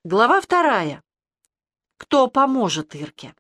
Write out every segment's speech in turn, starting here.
Глава 2. Кто поможет Ирке?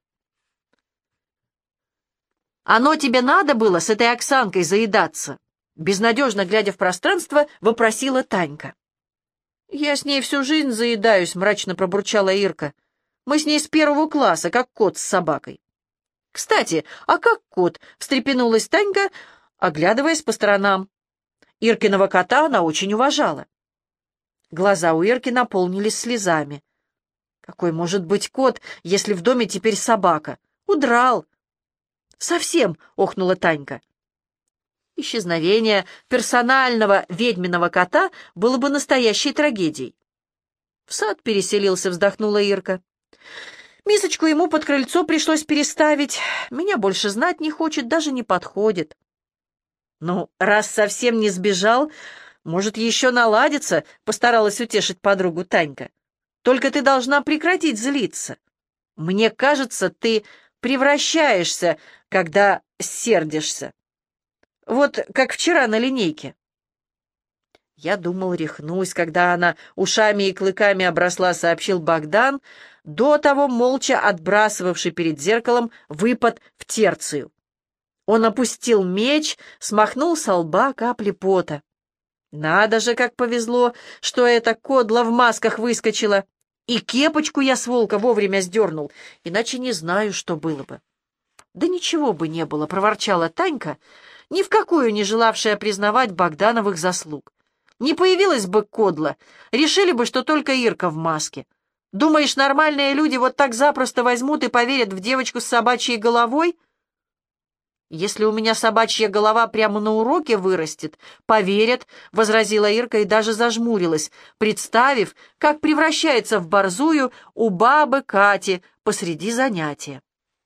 «Оно тебе надо было с этой Оксанкой заедаться?» Безнадежно глядя в пространство, вопросила Танька. «Я с ней всю жизнь заедаюсь», — мрачно пробурчала Ирка. «Мы с ней с 1 класса, как кот с собакой». «Кстати, а как кот?» — встрепенулась Танька, оглядываясь по сторонам. Иркиного кота она очень уважала. Глаза у Ирки наполнились слезами. Какой может быть кот, если в доме теперь собака? Удрал. Совсем, охнула Танька. Исчезновение персонального ведьминого кота было бы настоящей трагедией. В сад переселился, вздохнула Ирка. Мисочку ему под крыльцо пришлось переставить. Меня больше знать не хочет, даже не подходит. Ну, раз совсем не сбежал, может, еще наладится, постаралась утешить подругу Танька. Только ты должна прекратить злиться. Мне кажется, ты превращаешься, когда сердишься. Вот как вчера на линейке. Я думал, рехнусь, когда она ушами и клыками обросла, сообщил Богдан, до того молча отбрасывавший перед зеркалом выпад в терцию. Он опустил меч, смахнул со лба капли пота. Надо же, как повезло, что эта кодла в масках выскочила. И кепочку я с волка вовремя сдернул, иначе не знаю, что было бы. Да ничего бы не было, проворчала Танька, ни в какую не желавшая признавать Богдановых заслуг. Не появилась бы кодла, решили бы, что только Ирка в маске. Думаешь, нормальные люди вот так запросто возьмут и поверят в девочку с собачьей головой? «Если у меня собачья голова прямо на уроке вырастет, поверят», — возразила Ирка и даже зажмурилась, представив, как превращается в борзую у бабы Кати посреди занятия.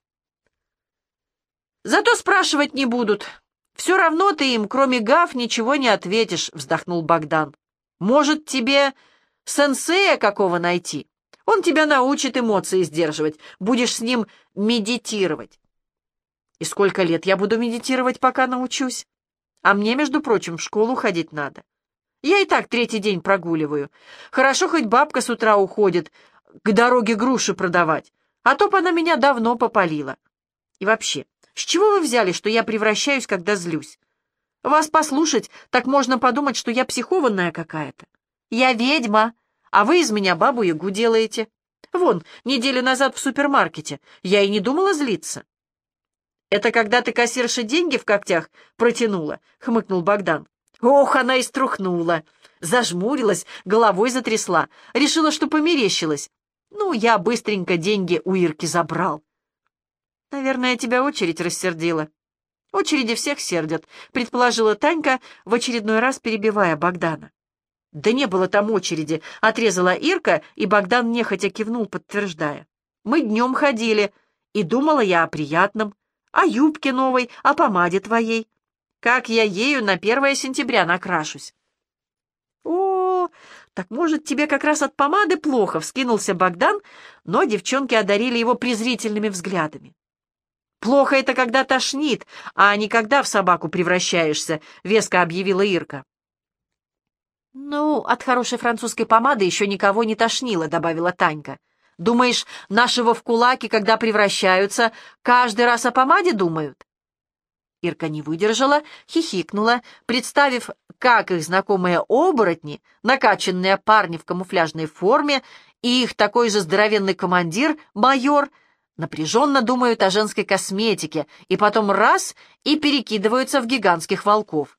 «Зато спрашивать не будут. Все равно ты им, кроме гав, ничего не ответишь», — вздохнул Богдан. «Может, тебе сенсея какого найти? Он тебя научит эмоции сдерживать, будешь с ним медитировать». И сколько лет я буду медитировать, пока научусь? А мне, между прочим, в школу ходить надо. Я и так 3-й день прогуливаю. Хорошо, хоть бабка с утра уходит к дороге груши продавать, а то б она меня давно попалила. И вообще, с чего вы взяли, что я превращаюсь, когда злюсь? Вас послушать, так можно подумать, что я психованная какая-то. Я ведьма, а вы из меня бабу-ягу делаете. Вон, неделю назад в супермаркете я и не думала злиться. «Это когда ты кассирше деньги в когтях протянула?» — хмыкнул Богдан. «Ох, она и струхнула!» Зажмурилась, головой затрясла. Решила, что померещилась. Ну, я быстренько деньги у Ирки забрал. «Наверное, тебя очередь рассердила». «Очереди всех сердят», — предположила Танька, в очередной раз перебивая Богдана. «Да не было там очереди», — отрезала Ирка, и Богдан нехотя кивнул, подтверждая. «Мы днем ходили, и думала я о приятном. О юбке новой, о помаде твоей. Как я ею на 1 сентября накрашусь». «О, так, может, тебе как раз от помады плохо», — вскинулся Богдан, но девчонки одарили его презрительными взглядами. «Плохо это, когда тошнит, а не когда в собаку превращаешься», — веско объявила Ирка. «Ну, от хорошей французской помады еще никого не тошнило», — добавила Танька. «Думаешь, нашего в кулаки, когда превращаются, каждый раз о помаде думают?» Ирка не выдержала, хихикнула, представив, как их знакомые оборотни, накачанные парни в камуфляжной форме, и их такой же здоровенный командир, майор, напряженно думают о женской косметике, и потом раз — и перекидываются в гигантских волков.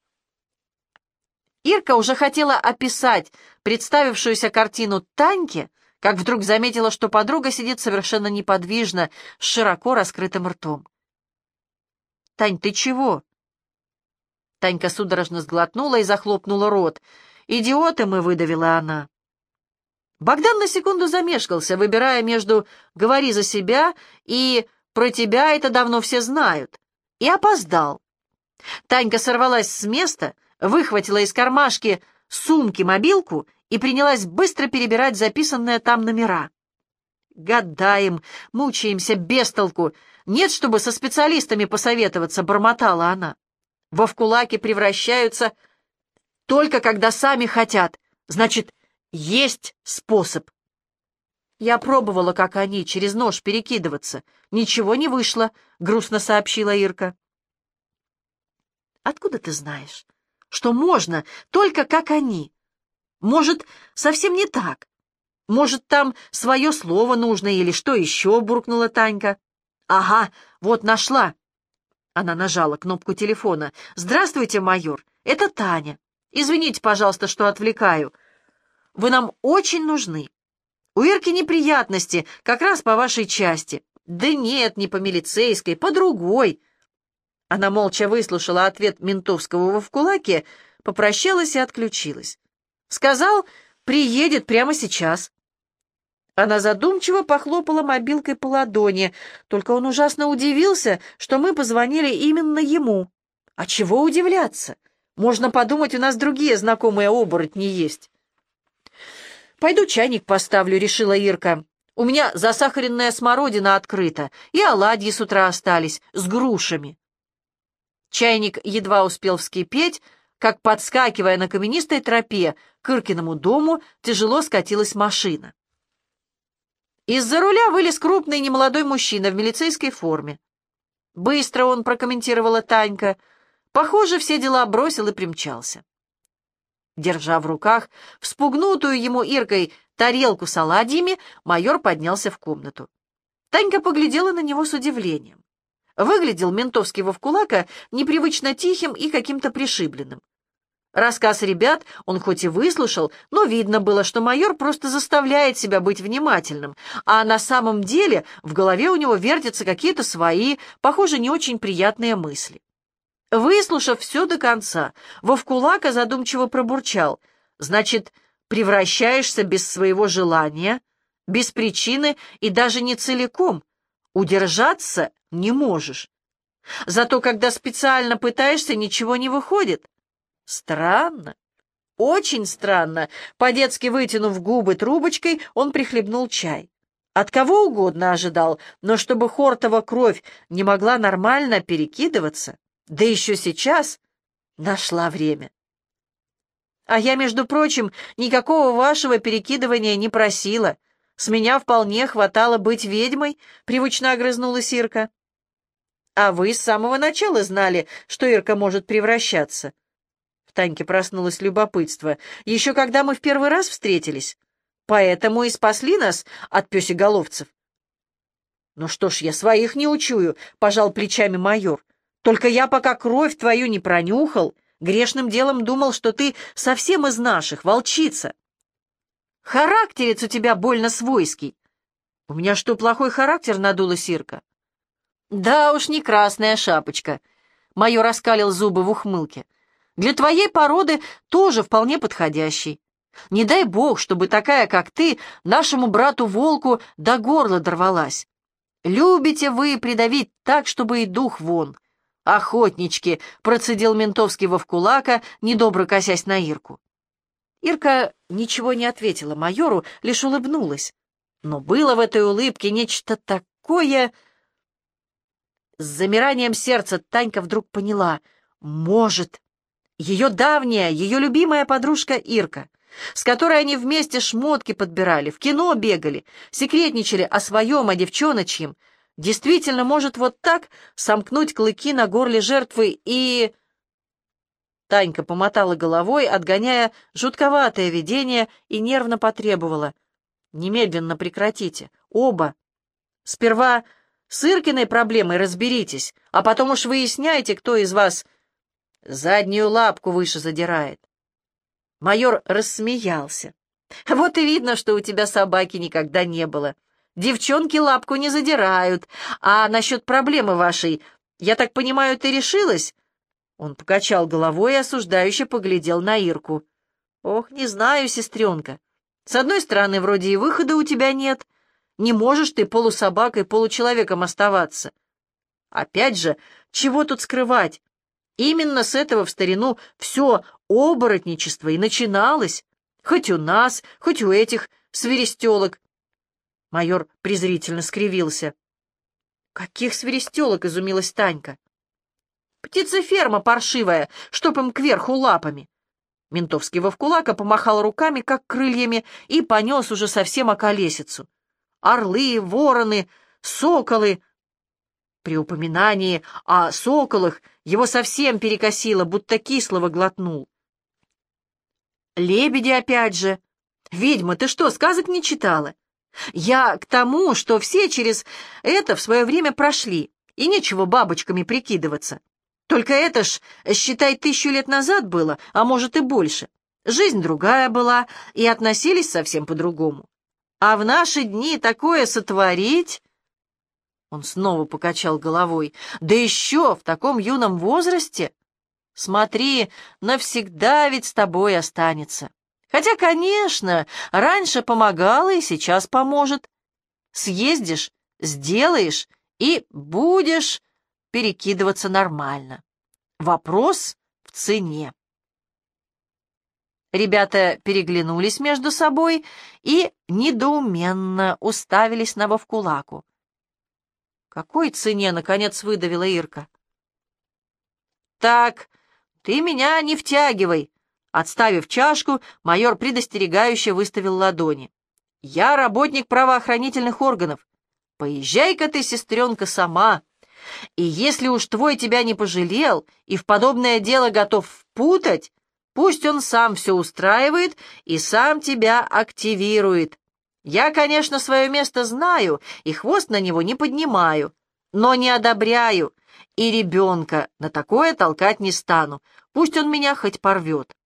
Ирка уже хотела описать представившуюся картину Таньке, как вдруг заметила, что подруга сидит совершенно неподвижно, с широко раскрытым ртом. «Тань, ты чего?» Танька судорожно сглотнула и захлопнула рот. «Идиоты мы», — выдавила она. Богдан на секунду замешкался, выбирая между «говори за себя» и «про тебя это давно все знают», и опоздал. Танька сорвалась с места, выхватила из кармашки сумки мобилку и принялась быстро перебирать записанные там номера. «Гадаем, мучаемся без толку. Нет, чтобы со специалистами посоветоваться», — бормотала она. «Вовкулаки превращаются только когда сами хотят. Значит, есть способ». Я пробовала, как они, через нож перекидываться. Ничего не вышло, — грустно сообщила Ирка. Откуда ты знаешь, что можно только как они? Может, совсем не так? Может, там свое слово нужно или что еще, — буркнула Танька. Ага, вот нашла. Она нажала кнопку телефона. «Здравствуйте, майор, это Таня. Извините, пожалуйста, что отвлекаю. Вы нам очень нужны. У Ирки неприятности, как раз по вашей части. Да нет, не по милицейской, по другой». Она молча выслушала ответ ментовского вовкулаки, попрощалась и отключилась. Сказал, приедет прямо сейчас. Она задумчиво похлопала мобилкой по ладони, только он ужасно удивился, что мы позвонили именно ему. А чего удивляться? Можно подумать, у нас другие знакомые оборотни есть. «Пойду чайник поставлю», — решила Ирка. «У меня засахаренная смородина открыта, и оладьи с утра остались, с грушами». Чайник едва успел вскипеть, как, подскакивая на каменистой тропе к Иркиному дому, тяжело скатилась машина. Из-за руля вылез крупный немолодой мужчина в милицейской форме. «Быстро он», — прокомментировала Танька. «Похоже, все дела бросил и примчался». Держа в руках вспугнутую ему Иркой тарелку с оладьями, майор поднялся в комнату. Танька поглядела на него с удивлением. Выглядел ментовский вовкулака непривычно тихим и каким-то пришибленным. Рассказ ребят он хоть и выслушал, но видно было, что майор просто заставляет себя быть внимательным, а на самом деле в голове у него вертятся какие-то свои, похоже, не очень приятные мысли. Выслушав все до конца, вовкулака задумчиво пробурчал: «Значит, превращаешься без своего желания, без причины и даже не целиком. Удержаться не можешь. Зато когда специально пытаешься, ничего не выходит. Странно, очень странно». По-детски вытянув губы трубочкой, он прихлебнул чай. От кого угодно ожидал, но чтобы Хортова кровь не могла нормально перекидываться, да еще сейчас, нашла время. «А я, между прочим, никакого вашего перекидывания не просила. С меня вполне хватало быть ведьмой», — привычно огрызнулась Ирка. «А вы с самого начала знали, что Ирка может превращаться?» В Таньке проснулось любопытство. «Еще когда мы в первый раз встретились. Поэтому и спасли нас от пёсеголовцев». «Ну что ж, я своих не учую», — пожал плечами майор. «Только я пока кровь твою не пронюхал, грешным делом думал, что ты совсем из наших, волчица. Характерец у тебя больно свойский». «У меня что, плохой характер?» — надулась Ирка. «Да уж, не красная шапочка», — майор раскалил зубы в ухмылке. «Для твоей породы тоже вполне подходящий. Не дай бог, чтобы такая, как ты, нашему брату-волку до горла дорвалась. Любите вы придавить так, чтобы и дух вон. Охотнички», — процедил ментовский вовкулака, недобро косясь на Ирку. Ирка ничего не ответила майору, лишь улыбнулась. Но было в этой улыбке нечто такое... С замиранием сердца Танька вдруг поняла: может. Ее давняя, ее любимая подружка Ирка, с которой они вместе шмотки подбирали, в кино бегали, секретничали о своем, о девчоночьем, действительно может вот так сомкнуть клыки на горле жертвы и... Танька помотала головой, отгоняя жутковатое видение, и нервно потребовала: «Немедленно прекратите, оба. Сперва с Иркиной проблемой разберитесь, а потом уж выясняйте, кто из вас заднюю лапку выше задирает». Майор рассмеялся. «Вот и видно, что у тебя собаки никогда не было. Девчонки лапку не задирают. А насчет проблемы вашей, я так понимаю, ты решилась?» Он покачал головой и осуждающе поглядел на Ирку. «Ох, не знаю, сестренка. С одной стороны, вроде и выхода у тебя нет. Не можешь ты полусобакой, получеловеком оставаться. Опять же, чего тут скрывать? Именно с этого в старину все оборотничество и начиналось. Хоть у нас, хоть у этих свиристелок». Майор презрительно скривился. «Каких свиристелок?» — изумилась Танька. «Птицеферма паршивая, чтоб им кверху лапами». Ментовский вовкулака помахал руками, как крыльями, и понес уже совсем околесицу. орлы, вороны, соколы. При упоминании о соколах его совсем перекосило, будто кислого глотнул. Лебеди опять же. Ведьма, ты что, сказок не читала? Я к тому, что все через это в свое время прошли, и нечего бабочками прикидываться. Только это ж, считай, 1000 лет назад было, а может и больше. Жизнь другая была, и относились совсем по-другому. А в наши дни такое сотворить... Он снова покачал головой. Да еще в таком юном возрасте... Смотри, навсегда ведь с тобой останется. Хотя, конечно, раньше помогала и сейчас поможет. Съездишь, сделаешь и будешь перекидываться нормально. Вопрос в цене. Ребята переглянулись между собой и недоуменно уставились на Вовкулаку. «Какой цене?» — наконец выдавила Ирка. «Так, ты меня не втягивай!» Отставив чашку, майор предостерегающе выставил ладони. «Я работник правоохранительных органов. Поезжай-ка ты, сестренка, сама. И если уж твой тебя не пожалел и в подобное дело готов впутать, пусть он сам все устраивает и сам тебя активирует. Я, конечно, свое место знаю и хвост на него не поднимаю, но не одобряю, и ребенка на такое толкать не стану. Пусть он меня хоть порвет».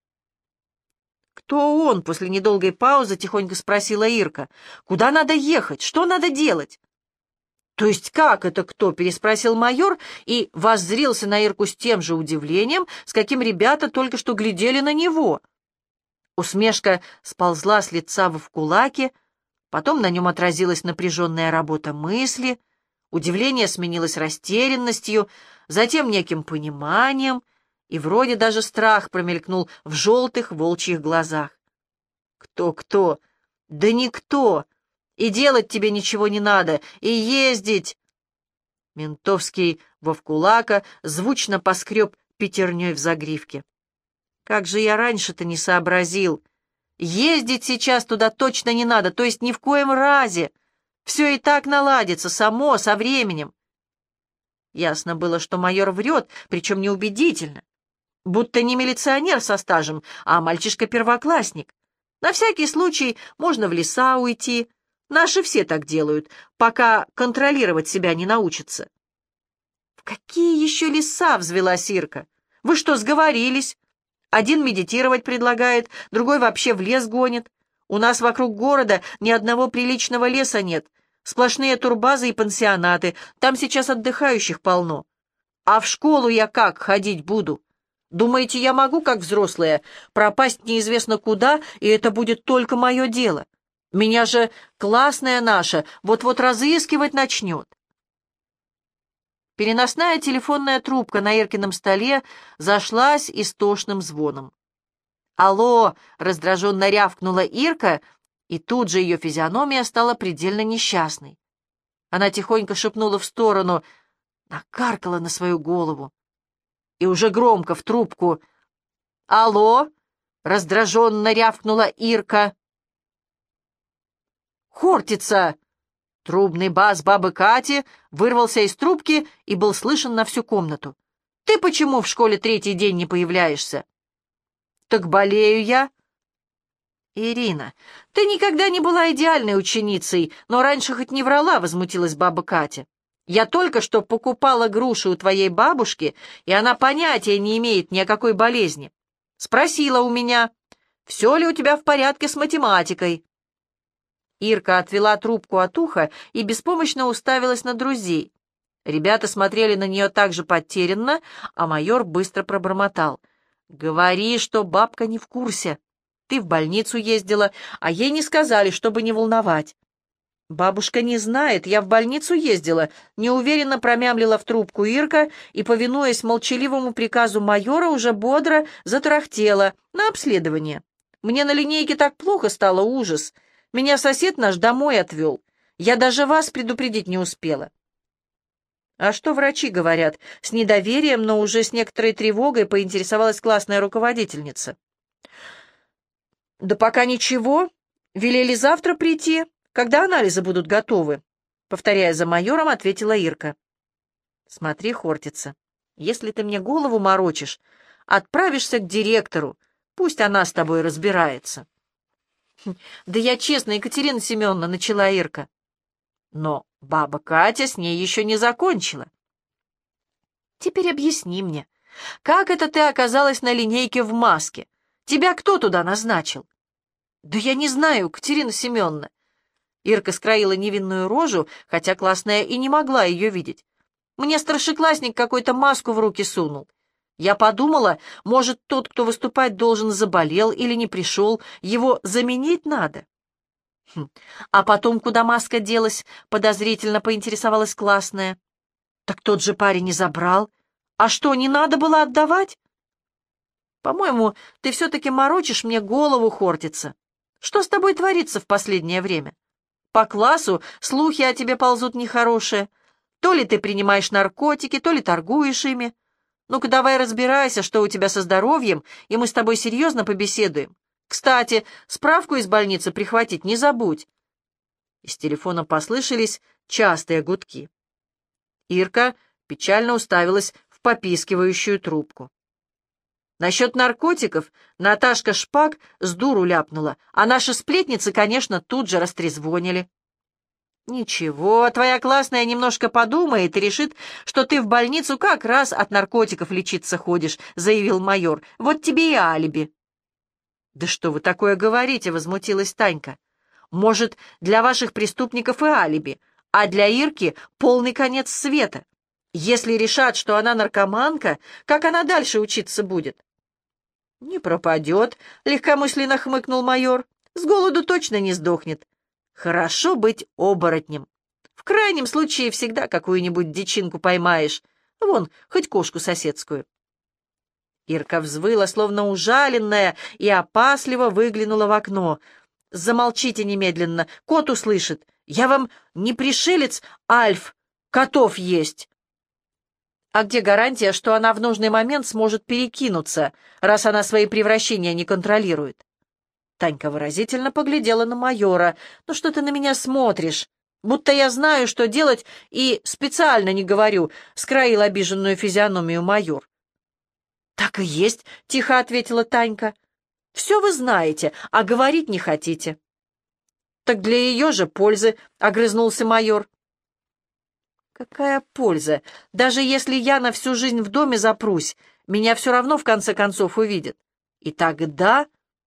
«Кто он?» — после недолгой паузы тихонько спросила Ирка. «Куда надо ехать? Что надо делать?» «То есть как это кто?» — переспросил майор и воззрился на Ирку с тем же удивлением, с каким ребята только что глядели на него. Усмешка сползла с лица Вовкулаки, потом на нем отразилась напряженная работа мысли, удивление сменилось растерянностью, затем неким пониманием, и вроде даже страх промелькнул в желтых волчьих глазах. «Кто-кто? Да никто! И делать тебе ничего не надо, и ездить!» Ментовский Вовкулака звучно поскреб пятерней в загривке. «Как же я раньше-то не сообразил! Ездить сейчас туда точно не надо, то есть ни в коем разе! Все и так наладится, само, со временем!» Ясно было, что майор врет, причем неубедительно. Будто не милиционер со стажем, а мальчишка-первоклассник. На всякий случай можно в леса уйти. Наши все так делают, пока контролировать себя не научатся. «В какие еще леса?» — взвелась Ирка. «Вы что, сговорились? Один медитировать предлагает, другой вообще в лес гонит. У нас вокруг города ни одного приличного леса нет. Сплошные турбазы и пансионаты. Там сейчас отдыхающих полно. А в школу я как ходить буду? Думаете, я могу, как взрослая, пропасть неизвестно куда, и это будет только мое дело? Меня же классная наша вот-вот разыскивать начнет». Переносная телефонная трубка на Иркином столе зашлась истошным звоном. «Алло!» — раздраженно рявкнула Ирка, и тут же ее физиономия стала предельно несчастной. Она тихонько шепнула в сторону, накаркала на свою голову. И уже громко в трубку: «Алло!» — раздраженно рявкнула Ирка. «Хортица!» Трубный бас бабы Кати вырвался из трубки и был слышен на всю комнату. «Ты почему в школе 3-й день не появляешься?» «Так болею я». «Ирина, ты никогда не была идеальной ученицей, но раньше хоть не врала», — возмутилась баба Катя. «Я только что покупала груши у твоей бабушки, и она понятия не имеет ни о какой болезни. Спросила у меня, все ли у тебя в порядке с математикой». Ирка отвела трубку от уха и беспомощно уставилась на друзей. Ребята смотрели на нее так же потерянно, а майор быстро пробормотал: «Говори, что бабка не в курсе. Ты в больницу ездила, а ей не сказали, чтобы не волновать». «Бабушка не знает, я в больницу ездила», — неуверенно промямлила в трубку Ирка и, повинуясь молчаливому приказу майора, уже бодро затарахтела на обследование. «Мне на линейке так плохо стало, ужас. Меня сосед наш домой отвел. Я даже вас предупредить не успела». «А что врачи говорят?» — с недоверием, но уже с некоторой тревогой поинтересовалась классная руководительница. «Да пока ничего. Велели завтра прийти. Когда анализы будут готовы?» Повторяя за майором, ответила Ирка. «Смотри, Хортица, если ты мне голову морочишь, отправишься к директору, пусть она с тобой разбирается». «Да я честно, Екатерина Семеновна», — начала Ирка. Но баба Катя с ней еще не закончила. «Теперь объясни мне, как это ты оказалась на линейке в маске? Тебя кто туда назначил?» «Да я не знаю, Екатерина Семеновна». Ирка скроила невинную рожу, хотя классная и не могла ее видеть. «Мне старшеклассник какой-то маску в руки сунул. Я подумала, может, тот, кто выступать должен, заболел или не пришел, его заменить надо». «А потом куда маска делась?» — подозрительно поинтересовалась классная. «Так тот же парень не забрал. А что, не надо было отдавать?» «По-моему, ты все-таки морочишь мне голову, Хортица. Что с тобой творится в последнее время? По классу слухи о тебе ползут нехорошие. То ли ты принимаешь наркотики, то ли торгуешь ими. Ну-ка давай разбирайся, что у тебя со здоровьем, и мы с тобой серьезно побеседуем. Кстати, справку из больницы прихватить не забудь». Из телефона послышались частые гудки. Ирка печально уставилась в попискивающую трубку. Насчет наркотиков Наташка Шпак с дуру ляпнула, а наши сплетницы, конечно, тут же растрезвонили. «Ничего, твоя классная немножко подумает и решит, что ты в больницу как раз от наркотиков лечиться ходишь», — заявил майор. «Вот тебе и алиби». «Да что вы такое говорите?» — возмутилась Танька. «Может, для ваших преступников и алиби, а для Ирки полный конец света. Если решат, что она наркоманка, как она дальше учиться будет?» «Не пропадет», — легкомысленно хмыкнул майор. «С голоду точно не сдохнет. Хорошо быть оборотнем. В крайнем случае всегда какую-нибудь дичинку поймаешь. Вон, хоть кошку соседскую». Ирка взвыла, словно ужаленная, и опасливо выглянула в окно. «Замолчите немедленно, кот услышит. Я вам не пришелец, Альф, котов есть». «А где гарантия, что она в нужный момент сможет перекинуться, раз она свои превращения не контролирует?» Танька выразительно поглядела на майора. «Ну что ты на меня смотришь? Будто я знаю, что делать, и специально не говорю», — скроил обиженную физиономию майор. «Так и есть», — тихо ответила Танька. «Все вы знаете, а говорить не хотите». «Так для ее же пользы», — огрызнулся майор. «Какая польза? Даже если я на всю жизнь в доме запрусь, меня все равно в конце концов увидят. И тогда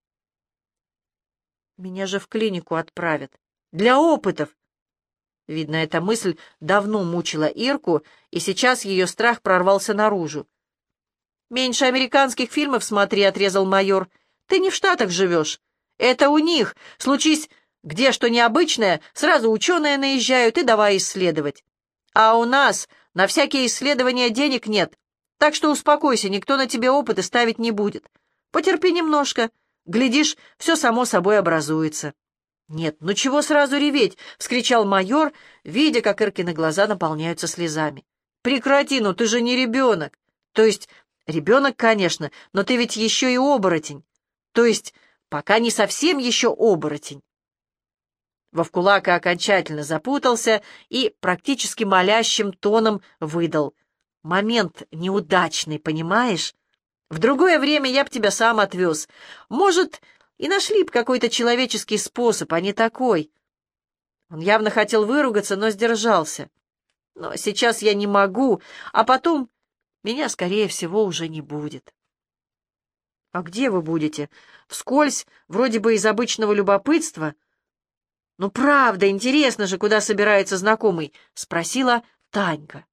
меня же в клинику отправят. Для опытов». Видно, эта мысль давно мучила Ирку, и сейчас ее страх прорвался наружу. «Меньше американских фильмов смотри», — отрезал майор. «Ты не в Штатах живешь. Это у них. Случись, где что необычное, сразу ученые наезжают и давай исследовать. А у нас на всякие исследования денег нет, так что успокойся, никто на тебе опыты ставить не будет. Потерпи немножко, глядишь, все само собой образуется». «Нет, ну чего сразу реветь?» — вскричал майор, видя, как Иркины глаза наполняются слезами. «Прекрати, ну ты же не ребенок. То есть ребенок, конечно, но ты ведь еще и оборотень. То есть пока не совсем еще оборотень». Вовкулака окончательно запутался и практически молящим тоном выдал: «Момент неудачный, понимаешь? В другое время я б тебя сам отвез. Может, и нашли б какой-то человеческий способ, а не такой». Он явно хотел выругаться, но сдержался. «Но сейчас я не могу, а потом меня, скорее всего, уже не будет». «А где вы будете? Вскользь, вроде бы из обычного любопытства?» «Ну, правда, интересно же, куда собирается знакомый?» — спросила Танька.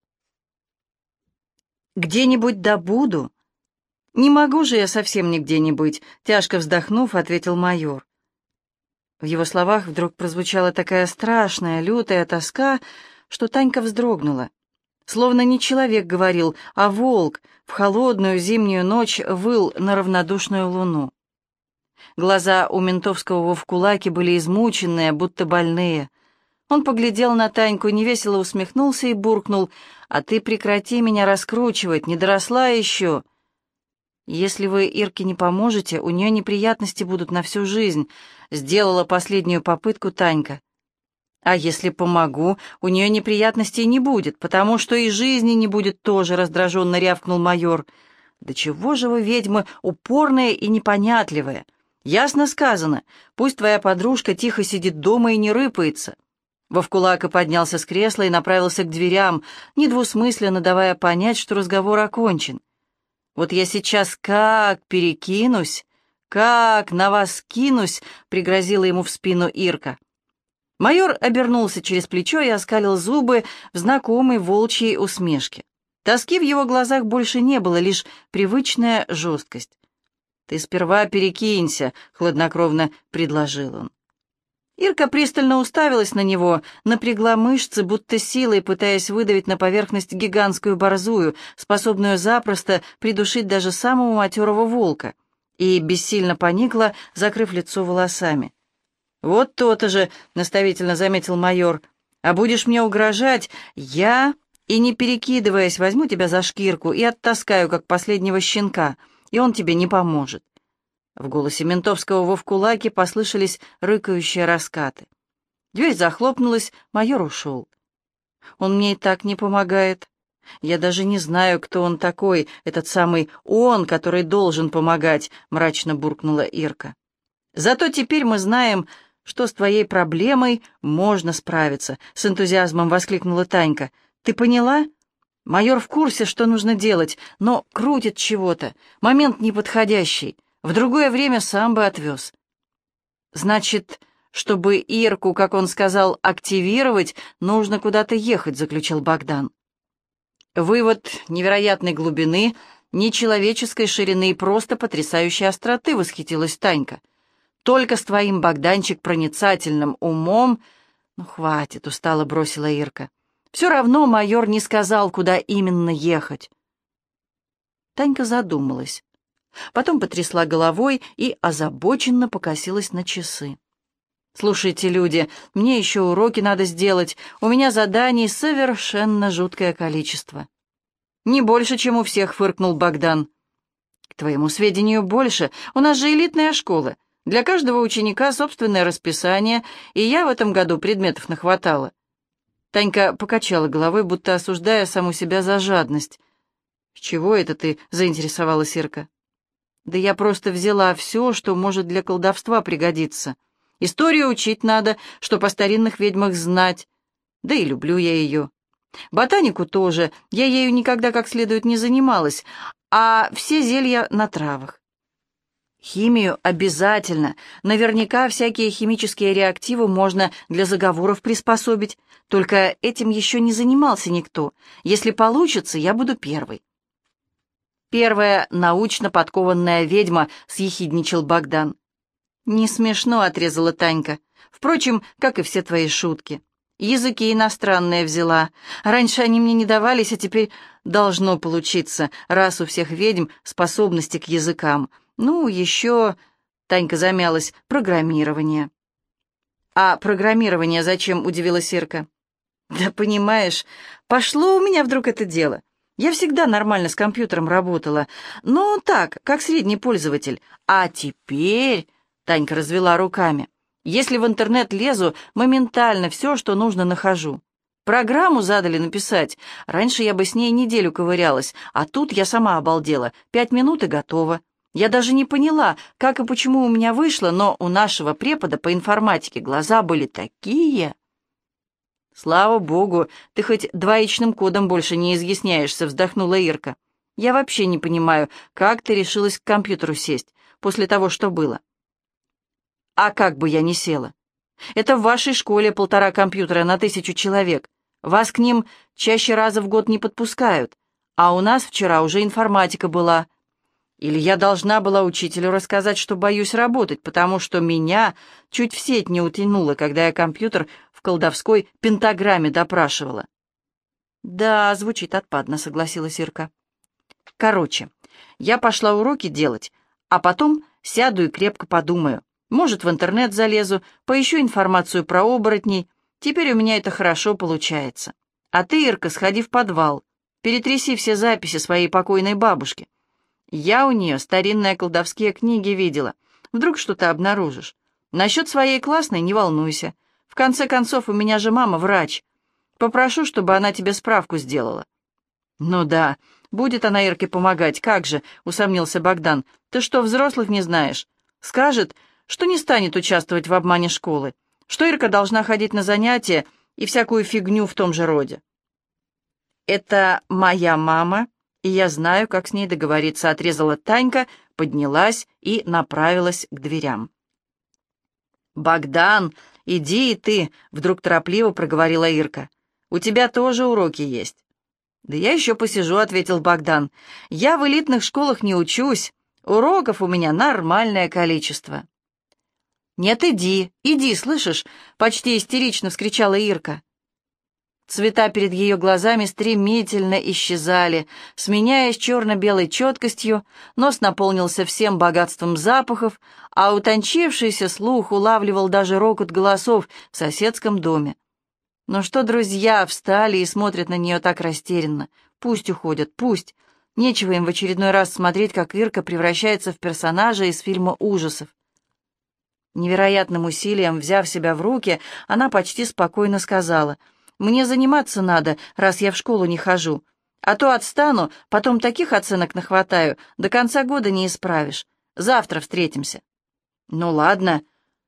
«Где-нибудь добуду. Не могу же я совсем нигде не быть», — тяжко вздохнув, ответил майор. В его словах вдруг прозвучала такая страшная, лютая тоска, что Танька вздрогнула. Словно не человек говорил, а волк в холодную зимнюю ночь выл на равнодушную луну. Глаза у ментовского Вовкулаки были измученные, будто больные. Он поглядел на Таньку, невесело усмехнулся и буркнул: «А ты прекрати меня раскручивать, не доросла еще». «Если вы Ирке не поможете, у нее неприятности будут на всю жизнь», — сделала последнюю попытку Танька. А если помогу, у нее неприятностей не будет, потому что и жизни не будет тоже, раздраженно рявкнул майор. Да чего же вы, ведьмы, упорные и непонятливые? Ясно сказано, пусть твоя подружка тихо сидит дома и не рыпается. Вовкулака поднялся с кресла и направился к дверям, недвусмысленно давая понять, что разговор окончен. «Вот я сейчас как перекинусь, как на вас кинусь», — пригрозила ему в спину Ирка. Майор обернулся через плечо и оскалил зубы в знакомой волчьей усмешке. Тоски в его глазах больше не было, лишь привычная жесткость. «Ты сперва перекинься», — хладнокровно предложил он. Ирка пристально уставилась на него, напрягла мышцы, будто силой пытаясь выдавить на поверхность гигантскую борзую, способную запросто придушить даже самого матерого волка, и бессильно поникла, закрыв лицо волосами. «Вот то-то же», — наставительно заметил майор, — «а будешь мне угрожать, я, и не перекидываясь, возьму тебя за шкирку и оттаскаю, как последнего щенка, и он тебе не поможет». В голосе ментовского Вовкулаки послышались рыкающие раскаты. Дверь захлопнулась, майор ушел. «Он мне и так не помогает. Я даже не знаю, кто он такой, этот самый он, который должен помогать», — мрачно буркнула Ирка. «Зато теперь мы знаем, что с твоей проблемой можно справиться», — с энтузиазмом воскликнула Танька. «Ты поняла? Майор в курсе, что нужно делать, но крутит чего-то. Момент неподходящий. В другое время сам бы отвез». «Значит, чтобы Ирку, как он сказал, активировать, нужно куда-то ехать», — заключил Богдан. «Вывод невероятной глубины, нечеловеческой ширины и просто потрясающей остроты», — восхитилась Танька. «Только с твоим, Богданчик, проницательным умом...» «Ну, хватит», — устало бросила Ирка. «Все равно майор не сказал, куда именно ехать». Танька задумалась. Потом потрясла головой и озабоченно покосилась на часы. «Слушайте, люди, мне еще уроки надо сделать. У меня заданий совершенно жуткое количество». «Не больше, чем у всех», — фыркнул Богдан. «К твоему сведению, больше. У нас же элитная школа. Для каждого ученика собственное расписание, и я в этом году предметов нахватала». Танька покачала головой, будто осуждая саму себя за жадность. «С чего это ты?» — заинтересовалась Ирка. «Да я просто взяла все, что может для колдовства пригодиться. Историю учить надо, что по старинных ведьмах знать. Да и люблю я ее. Ботанику тоже, я ею никогда как следует не занималась, а все зелья на травах. Химию обязательно. Наверняка всякие химические реактивы можно для заговоров приспособить. Только этим еще не занимался никто. Если получится, я буду первой». «Первая научно подкованная ведьма», — съехидничал Богдан. «Не смешно», — отрезала Танька. «Впрочем, как и все твои шутки. Языки иностранные взяла. Раньше они мне не давались, а теперь должно получиться, раз у всех ведьм способности к языкам. Ну, еще...» — Танька замялась. «Программирование». «А программирование зачем?» — удивилась Ирка. «Да понимаешь, пошло у меня вдруг это дело. Я всегда нормально с компьютером работала. Ну, так, как средний пользователь. А теперь...» — Танька развела руками. «Если в интернет лезу, моментально все, что нужно, нахожу. Программу задали написать. Раньше я бы с ней неделю ковырялась, а тут я сама обалдела. 5 минут и готово. Я даже не поняла, как и почему у меня вышло, но у нашего препода по информатике глаза были такие...» «Слава богу, ты хоть двоичным кодом больше не изъясняешься», — вздохнула Ирка. «Я вообще не понимаю, как ты решилась к компьютеру сесть после того, что было». «А как бы я ни села? Это в вашей школе 1,5 компьютера на 1000 человек. Вас к ним чаще раза в год не подпускают, а у нас вчера уже информатика была. Или я должна была учителю рассказать, что боюсь работать, потому что меня чуть в сеть не утянуло, когда я компьютер в колдовской пентаграмме допрашивала». «Да, звучит отпадно», — согласилась Ирка. «Короче, я пошла уроки делать, а потом сяду и крепко подумаю. Может, в интернет залезу, поищу информацию про оборотней. Теперь у меня это хорошо получается. А ты, Ирка, сходи в подвал, перетряси все записи своей покойной бабушки. Я у нее старинные колдовские книги видела. Вдруг что-то обнаружишь. Насчет своей классной не волнуйся. В конце концов, у меня же мама врач. Попрошу, чтобы она тебе справку сделала». «Ну да, будет она Ирке помогать, как же», — усомнился Богдан. «Ты что, взрослых не знаешь? Скажет, что не станет участвовать в обмане школы, что Ирка должна ходить на занятия и всякую фигню в том же роде». «Это моя мама, и я знаю, как с ней договориться», — отрезала Танька, поднялась и направилась к дверям. «Богдан, иди и ты», — вдруг торопливо проговорила Ирка. «У тебя тоже уроки есть». «Да я еще посижу», — ответил Богдан. «Я в элитных школах не учусь. Уроков у меня нормальное количество». «Нет, иди, иди, слышишь?» — почти истерично вскричала Ирка. Цвета перед ее глазами стремительно исчезали, сменяясь черно-белой четкостью, нос наполнился всем богатством запахов, а утончившийся слух улавливал даже рокот голосов в соседском доме. Но что друзья встали и смотрят на нее так растерянно? Пусть уходят, пусть. Нечего им в очередной раз смотреть, как Ирка превращается в персонажа из фильма ужасов. Невероятным усилием, взяв себя в руки, она почти спокойно сказала: «Мне заниматься надо, раз я в школу не хожу. А то отстану, потом таких оценок нахватаю, до конца года не исправишь. Завтра встретимся». «Ну ладно,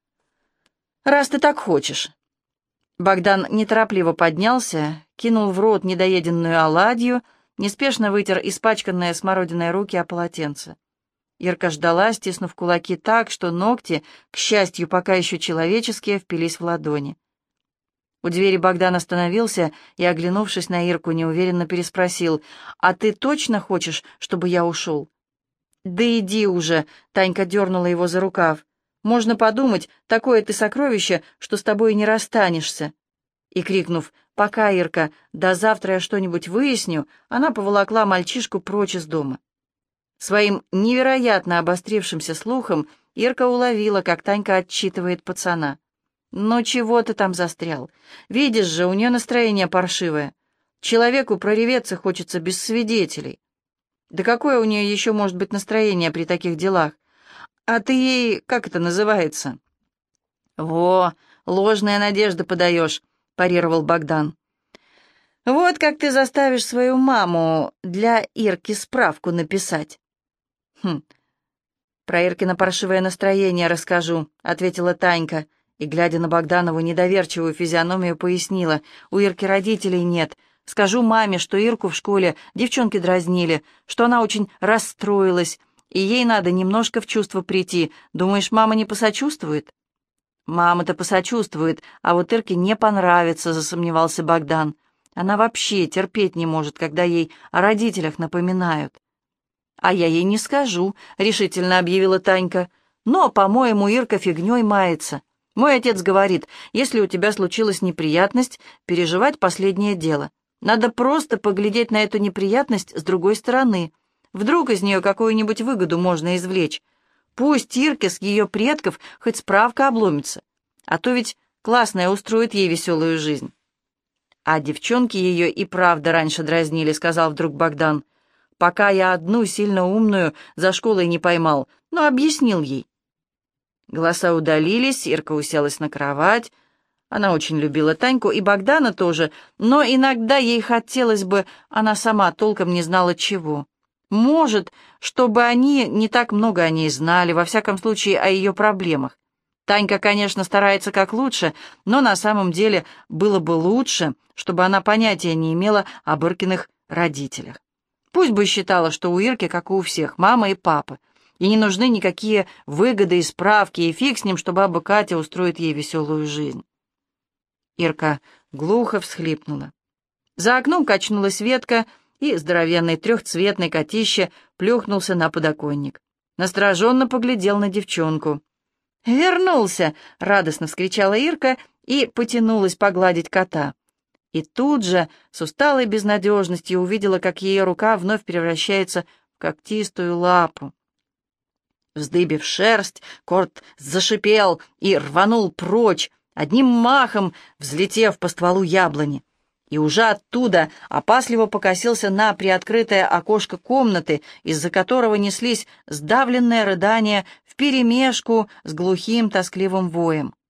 раз ты так хочешь». Богдан неторопливо поднялся, кинул в рот недоеденную оладью, неспешно вытер испачканные смородиной руки о полотенце. Ирка ждала, стиснув кулаки так, что ногти, к счастью, пока еще человеческие, впились в ладони. У двери Богдан остановился и, оглянувшись на Ирку, неуверенно переспросил: «А ты точно хочешь, чтобы я ушел?» «Да иди уже», — Танька дернула его за рукав. «Можно подумать, такое ты сокровище, что с тобой не расстанешься». И, крикнув: «Пока, Ирка, до завтра я что-нибудь выясню», она поволокла мальчишку прочь из дома. Своим невероятно обострившимся слухом Ирка уловила, как Танька отчитывает пацана. «Ну чего ты там застрял? Видишь же, у нее настроение паршивое. Человеку прореветься хочется без свидетелей». «Да какое у нее еще может быть настроение при таких делах? А ты ей, как это называется?» «Во, ложные надежды подаешь», — парировал Богдан. «Вот как ты заставишь свою маму для Ирки справку написать». «Про Иркино паршивое настроение расскажу», — ответила Танька, и, глядя на Богданову недоверчивую физиономию, пояснила: «У Ирки родителей нет. Скажу маме, что Ирку в школе девчонки дразнили, что она очень расстроилась, и ей надо немножко в чувство прийти. Думаешь, мама не посочувствует?» «Мама-то посочувствует, а вот Ирке не понравится», — засомневался Богдан. «Она вообще терпеть не может, когда ей о родителях напоминают». «А я ей не скажу», — решительно объявила Танька. «Но, по-моему, Ирка фигней мается. Мой отец говорит, если у тебя случилась неприятность, переживать последнее дело. Надо просто поглядеть на эту неприятность с другой стороны. Вдруг из нее какую-нибудь выгоду можно извлечь. Пусть Ирке с ее предков хоть справка обломится. А то ведь классная устроит ей веселую жизнь». «А девчонки ее и правда раньше дразнили», — сказал вдруг Богдан. «Пока я одну сильно умную за школой не поймал, но объяснил ей». Голоса удалились, Ирка уселась на кровать. Она очень любила Таньку и Богдана тоже, но иногда ей хотелось бы, она сама толком не знала чего. Может, чтобы они не так много о ней знали, во всяком случае, о ее проблемах. Танька, конечно, старается как лучше, но на самом деле было бы лучше, чтобы она понятия не имела об Иркиных родителях. Пусть бы считала, что у Ирки, как и у всех, мама и папа, и не нужны никакие выгоды и справки, и фиг с ним, что баба Катя устроит ей веселую жизнь. Ирка глухо всхлипнула. За окном качнулась ветка, и здоровенный трехцветный котище плюхнулся на подоконник. Настороженно поглядел на девчонку. «Вернулся!» — радостно вскричала Ирка и потянулась погладить кота. И тут же с усталой безнадежностью увидела, как ее рука вновь превращается в когтистую лапу. Вздыбив шерсть, кот зашипел и рванул прочь, одним махом взлетев по стволу яблони. И уже оттуда опасливо покосился на приоткрытое окошко комнаты, из-за которого неслись сдавленные рыдания вперемешку с глухим тоскливым воем.